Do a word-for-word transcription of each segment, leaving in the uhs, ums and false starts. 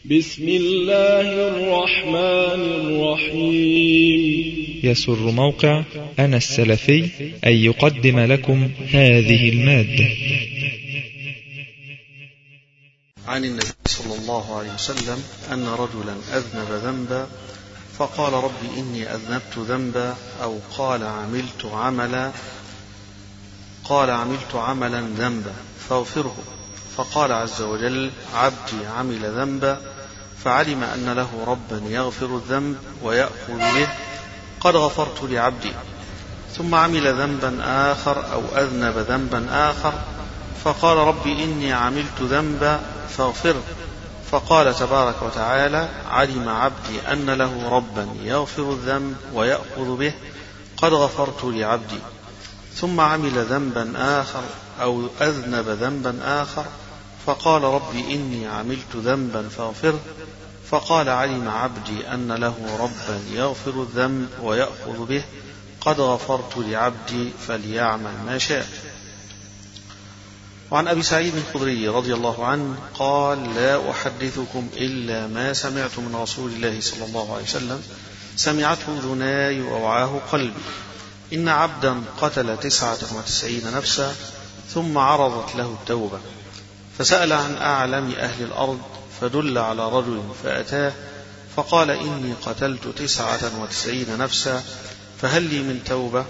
بسم الله الرحمن الرحيم. يسر موقع أنا السلفي أن يقدم لكم هذه المادة. عن النبي صلى الله عليه وسلم أن رجلا أذنب ذنبا فقال رب إني أذنبت ذنبا، أو قال عملت عملا قال عملت عملا ذنبا فاغفره. فقال عز وجل عبدي عمل ذنبا فعلم أن له ربا يغفر الذنب ويأخذ به، قد غفرت لعبدي. ثم عمل ذنبا آخر أو أذنب ذنبا آخر فقال رب إني عملت ذنبا فاغفره. فقال تبارك وتعالى علم عبدي أن له ربا يغفر الذنب ويأخذ به، قد غفرت لعبدي. ثم عمل ذنبا آخر أو أذنب ذنبا آخر فقال رب إني عملت ذنبا فاغفره. فقال علم عبدي أن له ربا يغفر الذنب ويأخذ به، قد غفرت لعبدي فليعمل ما شاء. وعن أبي سعيد الخدري رضي الله عنه قال لا أحدثكم إلا ما سمعت من رسول الله صلى الله عليه وسلم سمعته أذناي ووعاه قلبي، إن عبدا قتل تسعة وتسعين نفسا ثم عرضت له التوبة، فسأل عن أعلم أهل الأرض فدل على رجل فأتاه فقال إني قتلت تسعة وتسعين نفسا فهل لي من توبة؟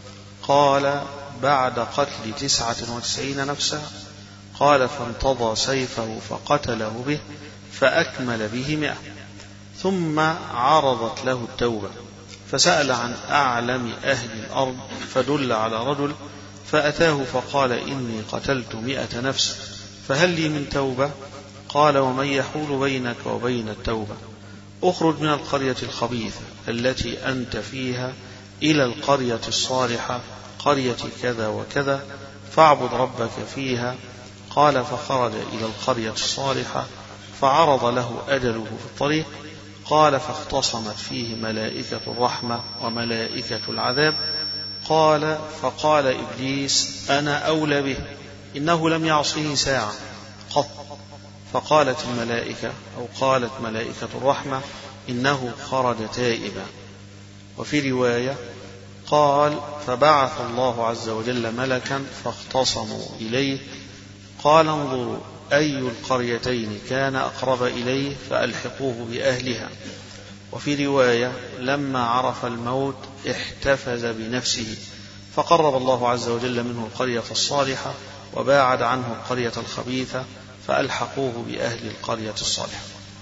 قال بعد قتل تسعة وتسعين نفسا؟ قال فانتضى سيفه فقتله به فأكمل به مئة. ثم عرضت له التوبة فسأل عن أعلم أهل الأرض فدل على رجل فأتاه فقال إني قتلت مئة نفس فهل لي من توبة؟ قال ومن يحول بينك وبين التوبة؟ اخرج من القرية الخبيثة التي أنت فيها إلى القرية الصالحة قرية كذا وكذا فاعبد ربك فيها. قال فخرج إلى القرية الصالحة فعرض له أجله في الطريق. قال فاختصمت فيه ملائكة الرحمة وملائكة العذاب. قال فقال إبليس أنا أولى به، إنه لم يعصني ساعة قط. فقالت الملائكة أو قالت ملائكة الرحمة إنه خرج تائبا. وفي رواية قال فبعث الله عز وجل ملكا فاختصموا إليه قال انظروا أي القريتين كان أقرب إليه فألحقوه بأهلها. وفي رواية لما عرف الموت احتفز بنفسه فقرب الله عز وجل منه القرية الصالحة وباعد عنه القرية الخبيثة فألحقوه بأهل القرية الصالحة.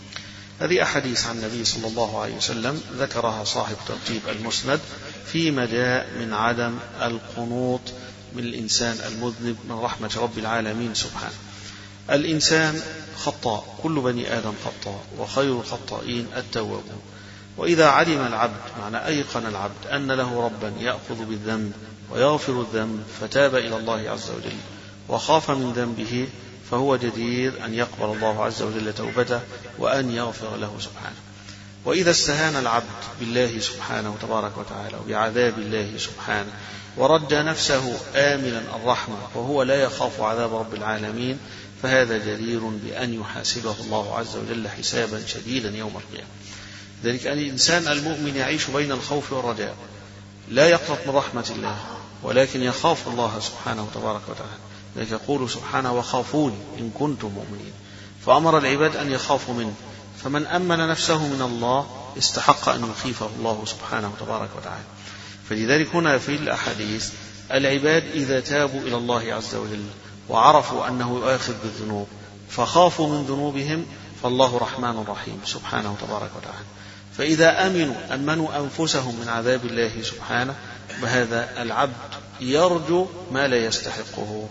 هذه أحاديث عن النبي صلى الله عليه وسلم ذكرها صاحب ترتيب المسند فيما جاء من عدم القنوط من الإنسان المذنب من رحمة رب العالمين سبحانه. الإنسان خطاء، كل بني آدم خطاء، وخير الخطائين التوابون. وإذا علم العبد معنى أيقن العبد أن له ربا يأخذ بالذنب ويغفر الذنب فتاب إلى الله عز وجل وخاف من ذنبه فهو جدير أن يقبل الله عز وجل توبته وأن يغفر له سبحانه. وإذا استهان العبد بالله سبحانه تبارك وتعالى وبعذاب الله سبحانه ورد نفسه آملا الرحمة وهو لا يخاف عذاب رب العالمين فهذا جدير بأن يحاسبه الله عز وجل حسابا شديدا يوم القيامة. ذلك أن الإنسان المؤمن يعيش بين الخوف والرجاء، لا يقنط من رحمة الله ولكن يخاف الله سبحانه تبارك وتعالى. ذلك يقول سبحانه وخافوني إن كنتم مؤمنين، فأمر العباد أن يخافوا منه. فمن أمن نفسه من الله استحق أن يخيفه الله سبحانه تبارك وتعالى. فلذلك هنا في الأحاديث العباد إذا تابوا إلى الله عز وجل وعرفوا أنه يؤاخذ بالذنوب فخافوا من ذنوبهم فالله رحمن رحيم سبحانه تبارك وتعالى. فإذا أمنوا أمنوا أنفسهم من عذاب الله سبحانه بهذا العبد يرجو ما لا يستحقه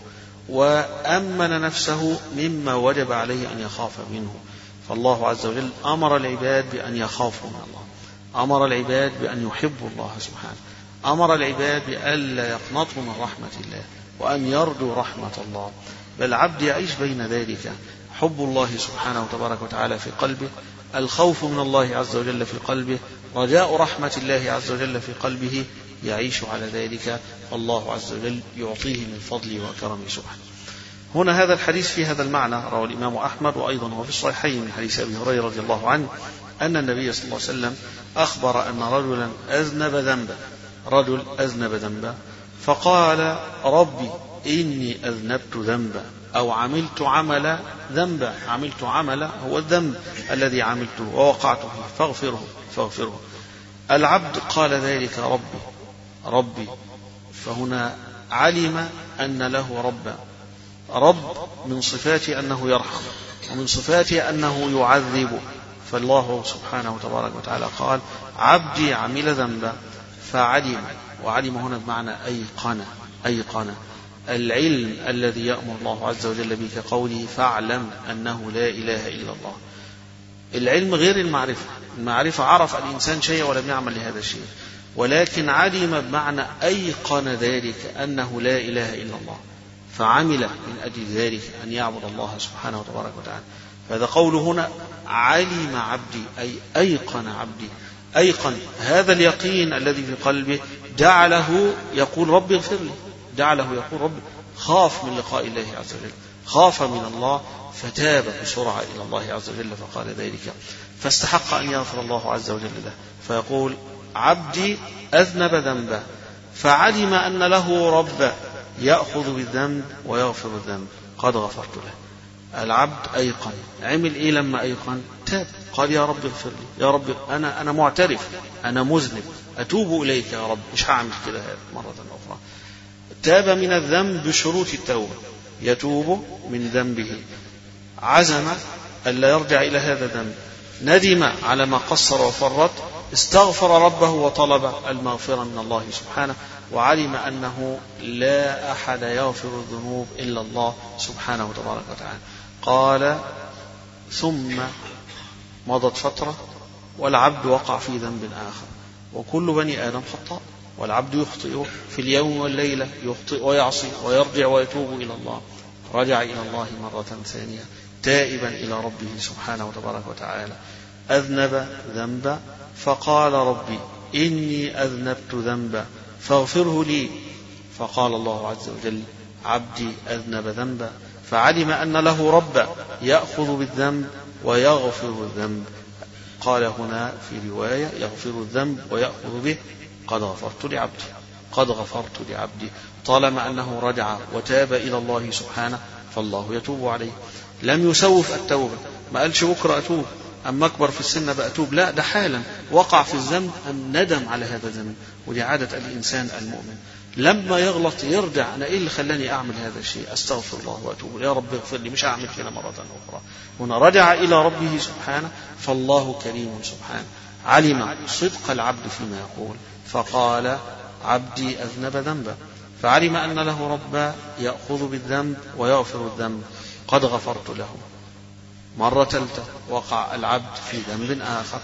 وأمن نفسه مما وجب عليه أن يخاف منه. فالله عز وجل أمر العباد بأن يخافوا من الله، أمر العباد بأن يحبوا الله سبحانه، أمر العباد بأن لا يقنطوا من رحمة الله وأن يرجوا رحمة الله. بل العبد يعيش بين ذلك، حب الله سبحانه تبارك وتعالى في قلبه، الخوف من الله عز وجل في قلبه، رجاء رحمة الله عز وجل في قلبه، يعيش على ذلك فالله عز وجل يعطيه من فضله وكرمه سبحانه. هنا هذا الحديث في هذا المعنى رواه الإمام أحمد وأيضا هو في الصحيحين من حديث أبي هريرة رضي الله عنه أن النبي صلى الله عليه وسلم أخبر أن رجلا أذنب ذنبا رجل أذنب ذنبا فقال ربي إني أذنبت ذنبا أو عملت عمل ذنبا عملت عمل هو الذنب الذي عملته ووقعت فيه فاغفره فاغفره. العبد قال ذلك ربي ربي، فهنا علم أن له ربا. رب من صفاته أنه يرحم ومن صفاته أنه يعذب، فالله سبحانه وتبارك وتعالى قال عبدي عمل ذنبا فعلم، وعلم هنا بمعنى أيقن أيقن العلم الذي يأمر الله عز وجل به كقوله فاعلم أنه لا إله إلا الله. العلم غير المعرفة، المعرفة عرف الإنسان شيء ولم يعمل لهذا الشيء، ولكن علم بمعنى أيقن ذلك أنه لا إله إلا الله فعمل من أجل ذلك أن يعبد الله سبحانه وتبارك وتعالى. فهذا قول هنا علم عبدي أي أيقن عبدي، أيقن هذا اليقين الذي في قلبه جعله يقول رب اغفر لي، جعله يقول رب، خاف من لقاء الله عز وجل، خاف من الله فتاب بسرعة إلى الله عز وجل فقال ذلك، فاستحق أن يغفر الله عز وجل له. فيقول عبدي أذنب ذنبا فعلم أن له رب يأخذ بالذنب ويغفر الذنب قد غفرت له. العبد أيقن، عمل إيه لما أيقن؟ تاب، قال يا رب اغفر لي، يا رب أنا أنا معترف، أنا مذنب، أتوب إليك يا رب، مش هعمل كده مرة أخرى. تاب من الذنب بشروط التوبة، يتوب من ذنبه، عزم ألا يرجع إلى هذا الذنب، ندم على ما قصر وفرط، استغفر ربه وطلب المغفرة من الله سبحانه، وعلم أنه لا أحد يغفر الذنوب إلا الله سبحانه وتبارك وتعالى. قال ثم مضت فترة والعبد وقع في ذنب آخر، وكل بني آدم خطاء، والعبد يخطئ في اليوم والليلة، يخطئ ويعصي ويرجع ويتوب إلى الله. رجع إلى الله مرة ثانية تائبا إلى ربه سبحانه وتبارك وتعالى، أذنب ذنبا فقال ربي إني أذنبت ذنبا فاغفره لي، فقال الله عز وجل عبدي أذنب ذنبا فعلم أن له ربا يأخذ بالذنب ويغفر الذنب. قال هنا في رواية يغفر الذنب ويأخذ به، قد غفرت لعبدي قد غفرت لعبدي. طالما أنه رجع وتاب إلى الله سبحانه فالله يتوب عليه. لم يسوف التوبة، ما قالش بكرة أتوب، أما أكبر في السن بأتوب، لا، ده حالا وقع في الذنب أن ندم على هذا الذنب، ودي عادة الإنسان المؤمن، لما يغلط يرجع، أنا إيه اللي خلاني أعمل هذا الشيء، أستغفر الله وأتوب، يا رب اغفر لي، مش أعمل كده مرة أخرى. هنا رجع إلى ربه سبحانه، فالله كريم سبحانه، علم صدق العبد فيما يقول فقال عبدي أذنب ذنبا فعلم أن له ربا يأخذ بالذنب ويغفر الذنب قد غفرت له. مرة ثالثة وقع العبد في ذنب آخر،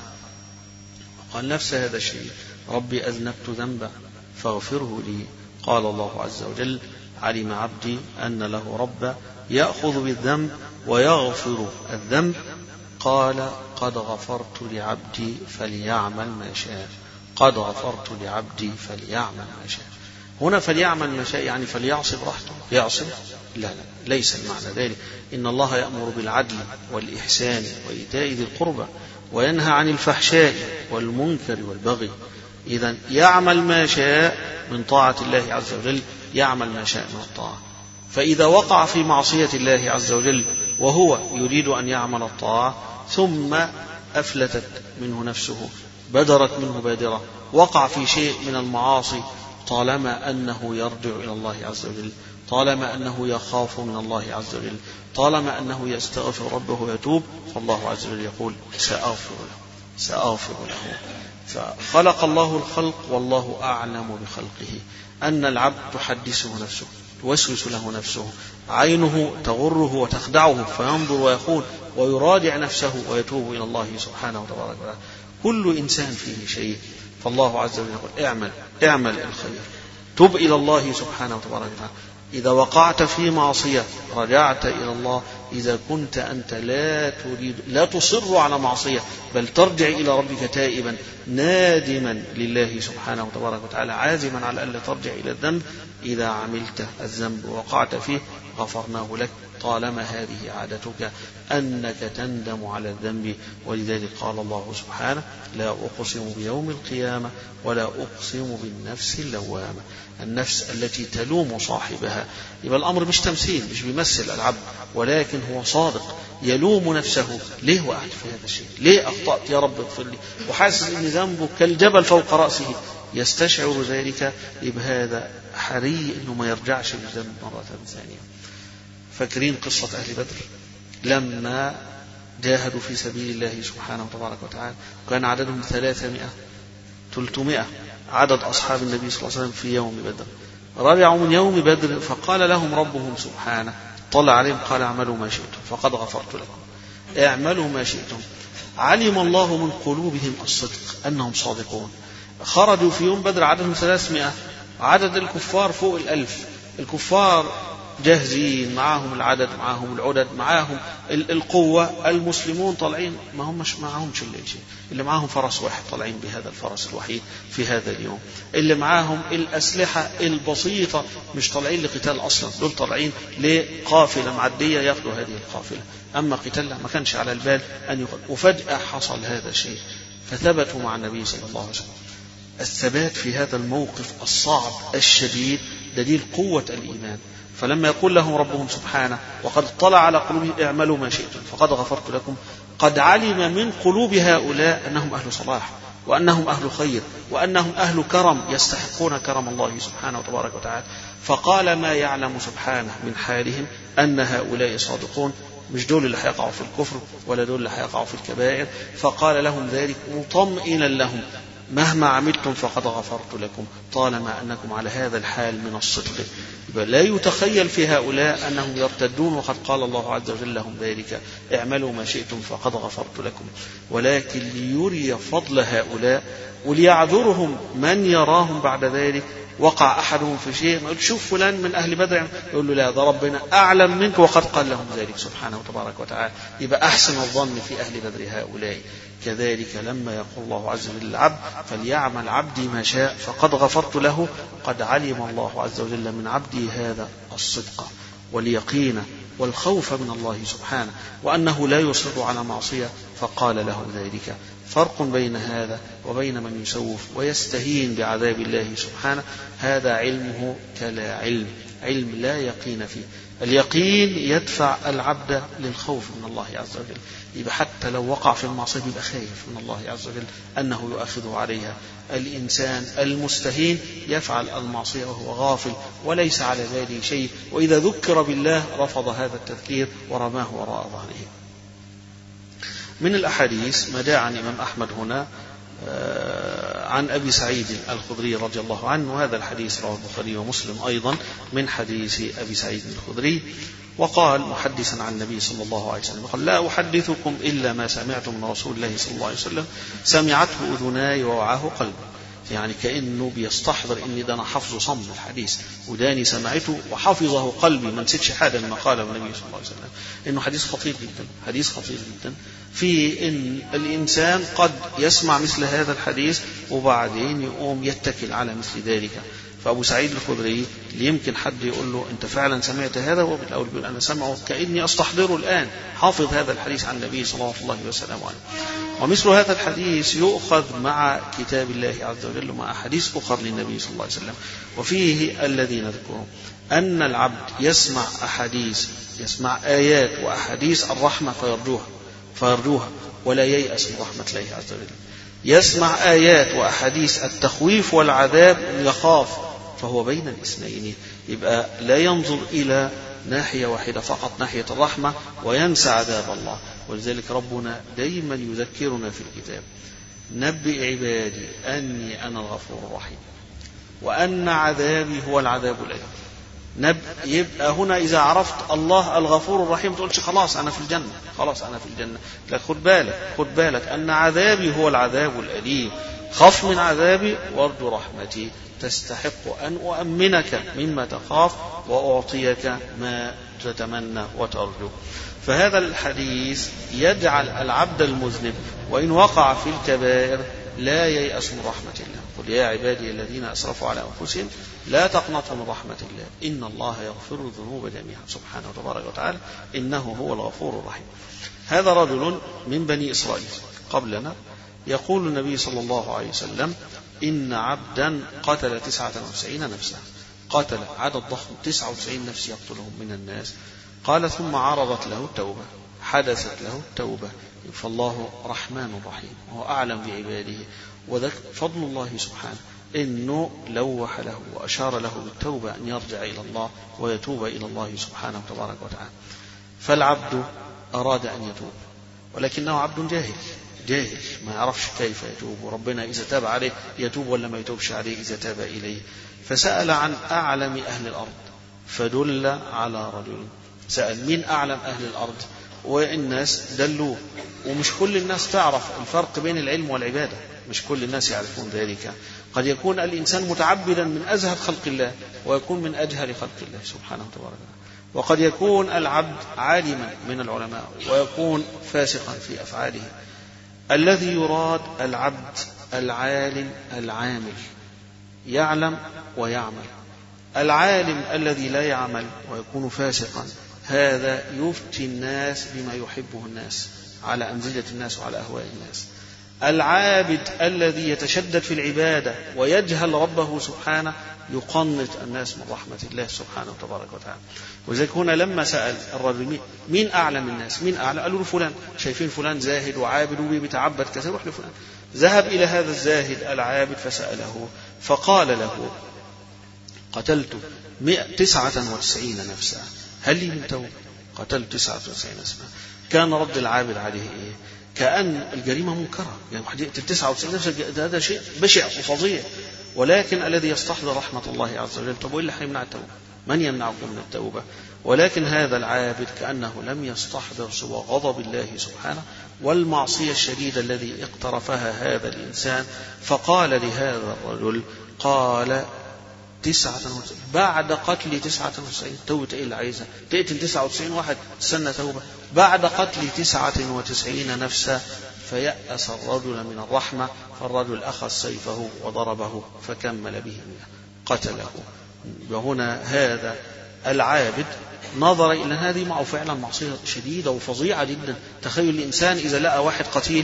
قال نفس هذا الشيء ربي أذنبت ذنبا فاغفره لي، قال الله عز وجل علم عبدي أن له ربا يأخذ بالذنب ويغفر الذنب، قال قد غفرت لعبدي فليعمل ما شاء، قد غفرت لعبدي فليعمل ما شاء. هنا فليعمل ما شاء يعني فليعصي براحته، يعصي؟ لا لا، ليس المعنى ذلك. إن الله يأمر بالعدل والإحسان وإيتاء ذي القربى وينهى عن الفحشاء والمنكر والبغي. إذن يعمل ما شاء من طاعة الله عز وجل، يعمل ما شاء من الطاعة. فإذا وقع في معصية الله عز وجل وهو يريد أن يعمل الطاعة ثم أفلتت منه نفسه، بدرت منه بادرة، وقع في شيء من المعاصي، طالما أنه يرجع إلى الله عز وجل، طالما أنه يخاف من الله عز وجل، طالما أنه يستغفر ربه ويتوب، فالله عز وجل يقول سأغفر له سأغفر له. فخلق الله الخلق والله أعلم بخلقه، أن العبد تحدثه نفسه، توسوس له نفسه، عينه تغره وتخدعه فينظر ويقول ويراجع نفسه ويتوب إلى الله سبحانه وتبارك وتعالى. كل إنسان فيه شيء، فالله عز وجل يقول اعمل اعمل الخير، تب إلى الله سبحانه وتبارك وتعالى، إذا وقعت في معصية رجعت إلى الله. إذا كنت أنت لا تريد لا تصر على معصية بل ترجع إلى ربك تائبا نادما لله سبحانه وتبارك وتعالى عازما على ألا ترجع إلى الذنب، إذا عملت الذنب ووقعت فيه غفرناه لك، طالما هذه عادتك أنك تندم على الذنب. ولذلك قال الله سبحانه: لا أقسم بيوم القيامة ولا أقسم بالنفس اللوامة، النفس التي تلوم صاحبها. يبقى الأمر مش تمثيل، مش بيمثل العبد، ولكن هو صادق يلوم نفسه. ليه وقعت في هذا الشيء؟ ليه أخطأت؟ يا رب اغفر لي. وحاسس أن ذنبه كالجبل فوق رأسه، يستشعر ذلك. يبقى هذا حري أنه ما يرجعش للذنب مرة ثانية. فاكرين قصة أهل بدر لما جاهدوا في سبيل الله سبحانه وتبارك وتعالى، كان عددهم ثلاثمائة ثلاثمائة عدد أصحاب النبي صلى الله عليه وسلم في يوم بدر. رجعوا من يوم بدر فقال لهم ربهم سبحانه، طلع عليهم قال: اعملوا ما شئتم فقد غفرت لكم. اعملوا ما شئتم. علم الله من قلوبهم الصدق أنهم صادقون. خرجوا في يوم بدر عددهم ثلاثمائة، عدد الكفار فوق الألف. الكفار جاهزين، معاهم العدد، معاهم العدد، معاهم القوة. المسلمون طالعين ما هم مش معاهم شيء، اللي معاهم فرس واحد طالعين بهذا الفرس الوحيد في هذا اليوم. اللي معاهم الأسلحة البسيطة مش طالعين لقتال أصلا، دول طالعين لقافلة معدية ياخذوا هذه القافلة. أما قتال ما كانش على البال أن يقل. وفجأة حصل هذا الشيء فثبتوا مع النبي صلى الله عليه وسلم. الثبات في هذا الموقف الصعب الشديد دليل قوة الإيمان. فلما يقول لهم ربهم سبحانه: وقد اطلع على قلوبهم اعملوا ما شئتم فقد غفرت لكم، قد علم من قلوب هؤلاء أنهم أهل صلاح وأنهم أهل خير وأنهم أهل كرم يستحقون كرم الله سبحانه وتبارك وتعالى. فقال ما يعلم سبحانه من حالهم أن هؤلاء صادقون، مش دول اللي هيقعوا في الكفر ولا دول اللي هيقعوا في الكبائر. فقال لهم ذلك مطمئنا لهم: مهما عملتم فقد غفرت لكم، طالما أنكم على هذا الحال من الصدق. لا يتخيل في هؤلاء أنهم يرتدون، وقد قال الله عز وجل لهم ذلك: اعملوا ما شئتم فقد غفرت لكم. ولكن ليري فضل هؤلاء وليعذرهم من يراهم بعد ذلك. وقع أحدهم في شيء ما يقول: شوف فلان من أهل بدر، يقول له: لا، ده ربنا أعلم منك وقد قال لهم ذلك سبحانه وتبارك وتعالى. يبقى أحسن الظن في أهل بدر هؤلاء. كذلك لما يقول الله عز وجل للعبد: فليعمل عبدي ما شاء فقد غفرت له، قد علم الله عز وجل من عبدي هذا الصدق واليقين والخوف من الله سبحانه، وأنه لا يصر على معصية فقال له ذلك. فرق بين هذا وبين من يسوف ويستهين بعذاب الله سبحانه. هذا علمه كلا علم، علم لا يقين فيه. اليقين يدفع العبد للخوف من الله عز وجل. يبقى حتى لو وقع في المعصية يبقى خايف من الله عز وجل أنه يؤاخذه عليها. الإنسان المستهين يفعل المعصية وهو غافل وليس على باله شيء، وإذا ذكر بالله رفض هذا التذكير ورماه وراء ظهره. من الأحاديث ما جاء عن الإمام أحمد هنا عن أبي سعيد الخدري رضي الله عنه، وهذا الحديث رواه البخاري ومسلم أيضا من حديث أبي سعيد الخدري. وقال محدثا عن النبي صلى الله عليه وسلم قال: لا أحدثكم إلا ما سمعتم من رسول الله صلى الله عليه وسلم سمعته أذناي ووعاه قلبي. يعني كأنه بيستحضر إن ده أنا حفظ صم الحديث، وداني سمعته وحفظه قلبي، ما نسيتش حاجة مما قاله النبي صلى الله عليه وسلم. إنه حديث خطير جدا، حديث خطير جدا في إن الإنسان قد يسمع مثل هذا الحديث وبعدين يقوم يتكل على مثل ذلك. فأبو سعيد الخدري يمكن حد يقول له: أنت فعلا سمعت هذا؟ هو بالأول بيقول: أنا سمعه كأني أستحضره الآن، حافظ هذا الحديث عن النبي صلى الله عليه وسلم. ومثل هذا الحديث يؤخذ مع كتاب الله عز وجل ومع أحاديث أخرى للنبي صلى الله عليه وسلم. وفيه الذي نذكره أن العبد يسمع أحاديث، يسمع آيات وأحاديث الرحمة فيرجوها فيرجوها ولا ييأس من رحمة الله عز وجل. يسمع آيات وأحاديث التخويف والعذاب يخاف، فهو بين الاثنين. يبقى لا ينظر إلى ناحية واحدة فقط، ناحية الرحمة، وينسى عذاب الله. ولذلك ربنا دائما يذكرنا في الكتاب: نبئ عبادي أني أنا الغفور الرحيم وأن عذابي هو العذاب الأليم. يبقى هنا إذا عرفت الله الغفور الرحيم تقولش خلاص أنا في الجنة، خلاص أنا في الجنة. لا، خد بالك خد بالك أن عذابي هو العذاب الأليم، خف من عذابي وارجو رحمتي، تستحق أن أؤمنك مما تخاف وأعطيك ما تتمنى وترجو. فهذا الحديث يجعل العبد المذنب وإن وقع في الكبائر لا ييأس من رحمة الله. قل يا عبادي الذين أسرفوا على أنفسهم لا تقنطوا من رحمة الله إن الله يغفر الذنوب جميعا سبحانه وتبارك وتعالى إنه هو الغفور الرحيم. هذا رجل من بني إسرائيل قبلنا يقول النبي صلى الله عليه وسلم إن عبدا قتل تسعة وتسعين نفسا، قتل عدد ضخم تسعة وتسعين نفس يقتلهم من الناس. قال ثم عرضت له التوبة، حدثت له التوبة، فالله رحمن رحيم وهو أعلم بعباده، وذلك فضل الله سبحانه إنه لوح له وأشار له بالتوبة أن يرجع إلى الله ويتوب إلى الله سبحانه وتبارك وتعالى. فالعبد أراد أن يتوب ولكنه عبد جاهل جاهل ما يعرفش كيف يتوب، وربنا إذا تاب عليه يتوب ولا ما يتوبش عليه إذا تاب إليه. فسأل عن أعلم أهل الأرض فدل على رجل. سأل مين أعلم أهل الأرض، والناس دلوه. ومش كل الناس تعرف الفرق بين العلم والعبادة، مش كل الناس يعرفون ذلك. قد يكون الإنسان متعبدا من أزهد خلق الله ويكون من أجهل خلق الله سبحانه وتعالى، وقد يكون العبد عالما من العلماء ويكون فاسقا في أفعاله. الذي يراد العبد العالم العامل يعلم ويعمل. العالم الذي لا يعمل ويكون فاسقا هذا يفتي الناس بما يحبه الناس على أمزجة الناس وعلى أهواء الناس. العابد الذي يتشدد في العبادة ويجهل ربه سبحانه يقنط الناس من رحمة الله سبحانه وتبارك وتعالى. وذلك هنا لما سأل الرجل مين أعلم الناس، مين أعلم، قالوا له فلان، شايفين فلان زاهد وعابد وبيتعبد كثير، روح لفلان. ذهب إلى هذا الزاهد العابد فسأله فقال له قتلت تسعة وتسعين نفسا هل لي من توبة؟ قتلت تسعة وتسعين نفسا. كان رد العابد عليه إيه؟ كأن الجريمة منكرة، يعني واحد يقتل تسعة وتسعين نفسا هذا شيء بشع وفظيع، ولكن الذي يستحضر رحمة الله عز وجل طب وإلا حيمنع التوبة؟ من يمنعكم من التوبة؟ ولكن هذا العابد كأنه لم يستحضر سوى غضب الله سبحانه والمعصية الشديدة الذي اقترفها هذا الإنسان. فقال لهذا الرجل قال تسعة وتسعين بعد قتل تسعة وتسعين توبة إيه اللي عايزها؟ تقتل تسعة وتسعين واحد تستنى توبة بعد قتل تسعة وتسعين نفسا. فيأس الرجل من الرحمة، فالرجل أخذ سيفه وضربه فكمل به قتله. وهنا هذا العابد نظر إلى هذه معه فعلا معصية شديدة وفظيعة جدا. تخيل الإنسان إذا لقى واحد قتيل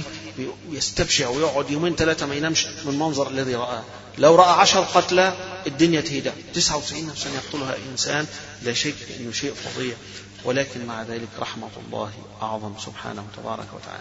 يستبشع ويقعد يومين ثلاثة ما ينامش من منظر الذي رآه. لو رأى عشر قتلى الدنيا تهدأ، تسعة وتسعين نفسا يقتلها إنسان لا شك إنه شيء فظيع، ولكن مع ذلك رحمة الله أعظم سبحانه وتبارك وتعالى.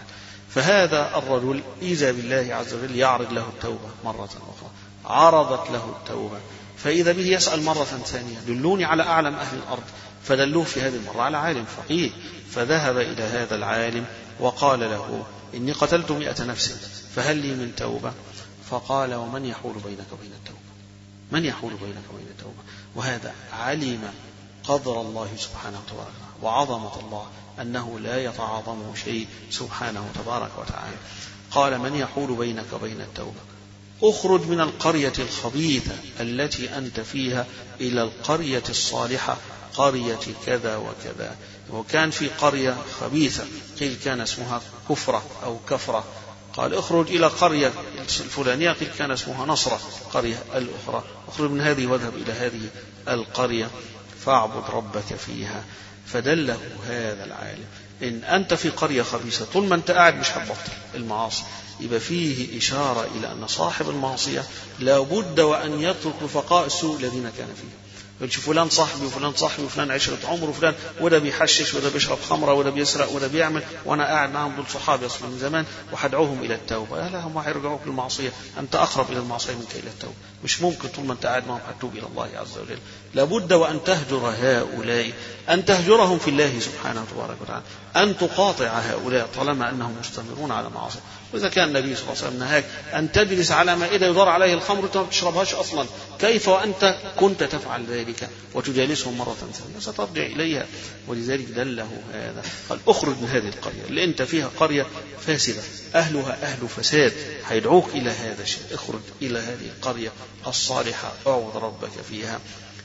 فهذا الرجل إذا بالله عز وجل يعرض له التوبة مرة أخرى، عرضت له التوبة، فإذا به يسأل مرة ثانية دلوني على أعلم أهل الأرض، فدلوه في هذه المرة على عالم فقيه. فذهب إلى هذا العالم وقال له إني قتلت مئة نفس فهل لي من توبة؟ فقال ومن يحول بينك وبين التوبة؟ من يحول بينك وبين التوبة؟ وهذا علم قدر الله سبحانه وتعالى وعظمة الله أنه لا يتعاظمه شيء سبحانه وتبارك وتعالى. قال من يحول بينك وبين التوبة؟ اخرج من القرية الخبيثة التي أنت فيها إلى القرية الصالحة قرية كذا وكذا. وكان في قرية خبيثة قيل كان اسمها كفرة أو كفرة، قال اخرج إلى قرية الفلانية قيل كان اسمها نصرة قرية الأخرى، اخرج من هذه واذهب إلى هذه القرية فاعبد ربك فيها. فدله هذا العالم إن أنت في قرية خبيثة طول ما أنت قاعد مش هتبطل المعاصي، يبقى فيه إشارة إلى أن صاحب المعصية لابد وأن يترك رفقاء السوء الذين كان فيه. يقولش فلان صاحبي وفلان صاحبي وفلان عشرة عمر وفلان وده بيحشش وده بيشرب خمرة وده بيسرق وده بيعمل وأنا قاعد معهم دول صحابي أصلا من زمان وحدعوهم إلى التوبة. لا، هم هيرجعوك للمعصية، أنت أقرب إلى المعصية منك إلى التوبة. مش ممكن طول ما أنت قاعد معهم هتوب إلى الله عز وجل. لابد وأن تهجر هؤلاء، أن تهجرهم في الله سبحانه وتبارك وتعالى، أن تقاطع هؤلاء طالما أنهم مستمرون على معاصي. وإذا كان النبي صلى الله عليه وسلم نهاك أن تجلس على مائدة يدار عليه الخمر وأنت ما بتشربهاش أصلا، كيف وأنت كنت تفعل ذلك؟ ذلك وتجالسهم مرة ثانية سترجع إليها. ولذلك دله هذا قال اخرج من هذه القرية اللي أنت فيها قرية فاسدة أهلها أهل فساد هيدعوك إلى هذا الشيء، اخرج إلى هذه القرية الصالحة اعبد ربك فيها.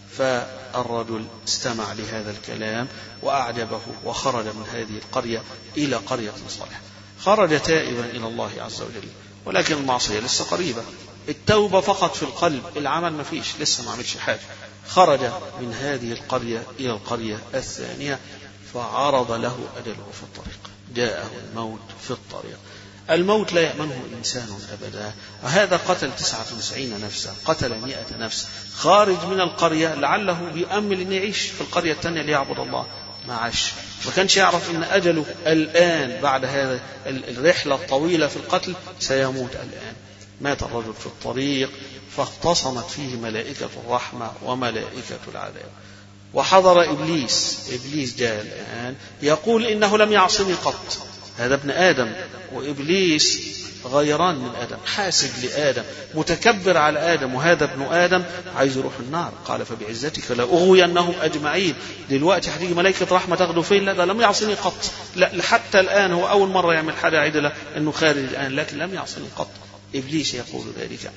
فالرجل استمع لهذا الكلام وأعجبه وخرج من هذه القرية إلى قرية صالحة. خرج تائبا إلى الله عز وجل، ولكن المعصية لسه قريبة، التوبة فقط في القلب، العمل ما فيش، لسه ما عملش حاجة. خرج من هذه القرية إلى القرية الثانية فعرض له أجله في الطريق، جاءه الموت في الطريق. الموت لا يأمنه إنسان أبدا. هذا قتل تسعة وتسعين نفسا، قتل مئة نفس، خارج من القرية لعله بيأمل أن يعيش في القرية الثانية ليعبد الله، ما عاش، ما كانش يعرف أن أجله الآن بعد هذا الرحلة الطويلة في القتل سيموت الآن. مات الرجل في الطريق فاختصمت فيه ملائكة الرحمة وملائكة العذاب. وحضر إبليس، إبليس جاء الآن يقول إنه لم يعصني قط، هذا ابن آدم، وإبليس غيران من آدم، حاسد لآدم، متكبر على آدم، وهذا ابن آدم عايز يروح النار. قال فبعزتك لأغوينهم أجمعين. دلوقتي هتيجي ملائكة رحمة تاخده فين؟ لا ده لم يعصني قط، لا حتى الآن هو أول مرة يعمل حاجة عدلة إنه خارج الآن، لكن لم يعصني قط. إبليس يقول ذلك.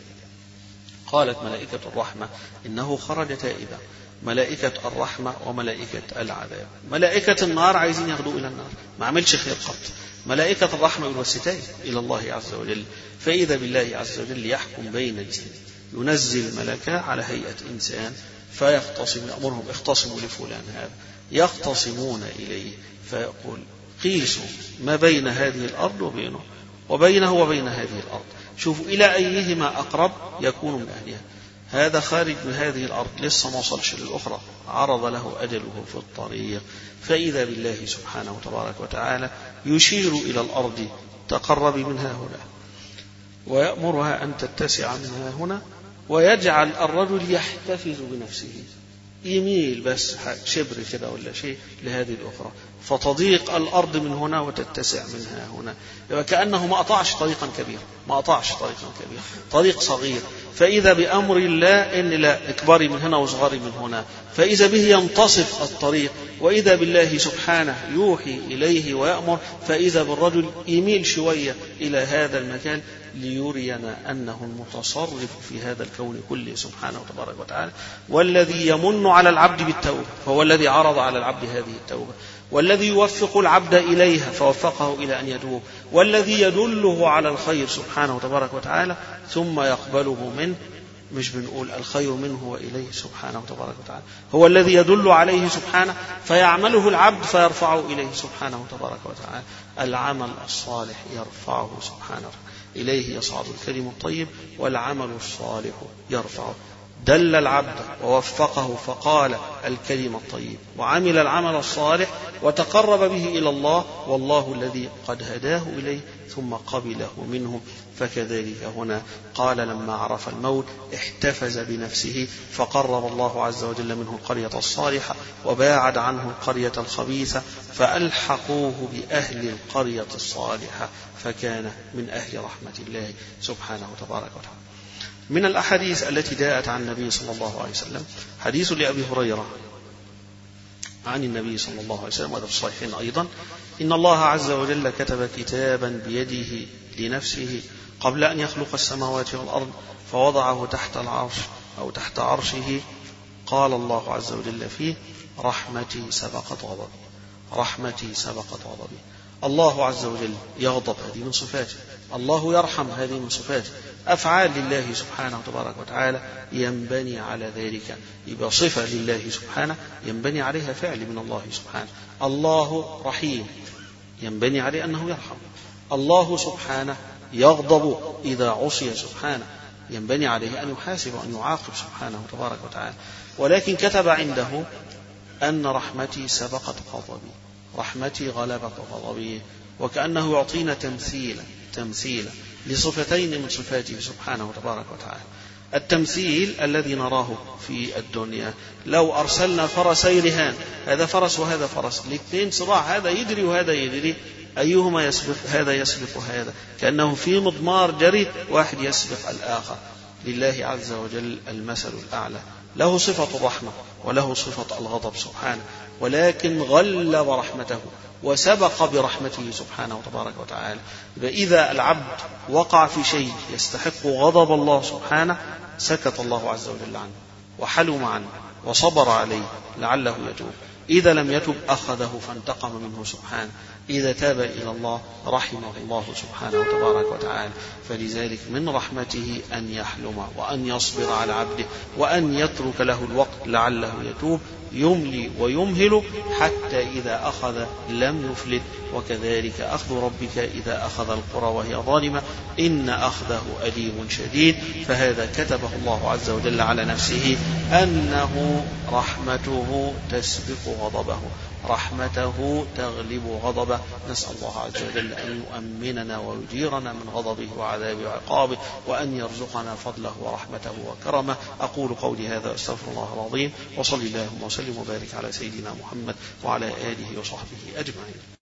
قالت ملائكة الرحمة إنه خرج تائبا، ملائكة الرحمة وملائكة العذاب. ملائكة النار عايزين ياخدوه إلى النار، ما عملش خير قط. ملائكة الرحمة يوسطين إلى الله عز وجل، فإذا بالله عز وجل يحكم بين الاثنين، ينزل ملكا على هيئة إنسان فيختصم، يأمرهم اختصموا لفلان هذا، يختصمون إليه فيقول قيسوا ما بين هذه الأرض وبينه وبينه وبين هذه الأرض، شوفوا إلى أيهما أقرب يكون من أهلها. هذا خارج من هذه الأرض لسه ما وصلش للأخرى، عرض له أجله في الطريق، فإذا بالله سبحانه وتبارك وتعالى يشير إلى الأرض تقرب منها هنا ويأمرها أن تتسع منها هنا، ويجعل الرجل يحتفظ بنفسه، يميل بس شبر كده ولا شيء لهذه الأخرى، فتضيق الأرض من هنا وتتسع منها هنا. وكأنه ما أطاعش طريقا كبيرا، ما أطاعش طريقا كبيرا، طريق صغير، فإذا بأمر الله إن لا إكبري من هنا وصغري من هنا، فإذا به ينتصف الطريق، وإذا بالله سبحانه يوحي إليه ويأمر، فإذا بالرجل يميل شوية إلى هذا المكان ليرينا أنه المتصرف في هذا الكون كله سبحانه وتبارك وتعالى، والذي يمن على العبد بالتوبة فهو الذي عرض على العبد هذه التوبة، والذي يوفق العبد إليها فوفقه إلى أن يتوب، والذي يدله على الخير سبحانه وتبارك وتعالى ثم يقبله منه، مش بنقول الخير منه وإليه سبحانه وتبارك وتعالى، هو الذي يدل عليه سبحانه فيعمله العبد فيرفعه إليه سبحانه وتبارك وتعالى. العمل الصالح يرفعه سبحانه، إليه يصعد الكلم الطيب والعمل الصالح يرفعه. دل العبد ووفقه فقال الكلم الطيب وعمل العمل الصالح وتقرب به إلى الله، والله الذي قد هداه إليه ثم قبله منه. فكذلك هنا قال لما عرف الموت احتفز بنفسه فقرب الله عز وجل منه القرية الصالحة وباعد عنه القرية الخبيثة، فألحقوه بأهل القرية الصالحة فكان من أهل رحمة الله سبحانه وتبارك وتعالى. من الأحاديث التي جاءت عن النبي صلى الله عليه وسلم حديث لأبي هريرة عن النبي صلى الله عليه وسلم، وهذا في الصحيحين أيضا: إن الله عز وجل كتب كتابا بيده لنفسه قبل أن يخلق السماوات والأرض فوضعه تحت العرش أو تحت عرشه، قال الله عز وجل فيه: رحمتي سبقت غضبي، رحمتي سبقت غضبي. الله عز وجل يغضب، هذه من صفاته، الله يرحم، هذه من صفاته. أفعال لله سبحانه وتبارك وتعالى ينبني على ذلك، يبقى صفة لله سبحانه ينبني عليها فعل من الله سبحانه. الله رحيم ينبني عليه أنه يرحم. الله سبحانه يغضب إذا عصي سبحانه، ينبني عليه أن يحاسب وأن يعاقب سبحانه وتبارك وتعالى. ولكن كتب عنده أن رحمتي سبقت غضبي، رحمتي غلبت غضبي، وكأنه يعطينا تمثيلا تمثيلا لصفتين من صفاته سبحانه وتبارك وتعالى. التمثيل الذي نراه في الدنيا، لو أرسلنا فرسي رهان، هذا فرس وهذا فرس، الاثنين صراع، هذا يجري وهذا يجري، أيهما يسبق؟ هذا يسبق هذا، كأنه في مضمار جري واحد يسبق الآخر. لله عز وجل المثل الأعلى له صفة الرحمة وله صفة الغضب سبحانه، ولكن غلظ رحمته وسبق برحمته سبحانه وتبارك وتعالى. فإذا العبد وقع في شيء يستحق غضب الله سبحانه سكت الله عز وجل عنه وحلم عنه وصبر عليه لعله يتوب. إذا لم يتب أخذه فانتقم منه سبحانه. إذا تاب إلى الله رحمه الله سبحانه وتبارك وتعالى. فلذلك من رحمته أن يحلم وأن يصبر على عبده وأن يترك له الوقت لعله يتوب، يملي ويمهل حتى إذا أخذ لم يفلت. وكذلك أخذ ربك إذا أخذ القرى وهي ظالمة إن أخذه أليم شديد. فهذا كتبه الله عز وجل على نفسه أنه رحمته تسبق غضبه، رحمته تغلب غضبه. نسأل الله عز وجل أن يؤمننا ويجيرنا من غضبه وعذابه وعقابه، وأن يرزقنا فضله ورحمته وكرمه. أقول قولي هذا أستغفر الله العظيم، وصلي اللهم وسلم وبارك على سيدنا محمد وعلى آله وصحبه أجمعين.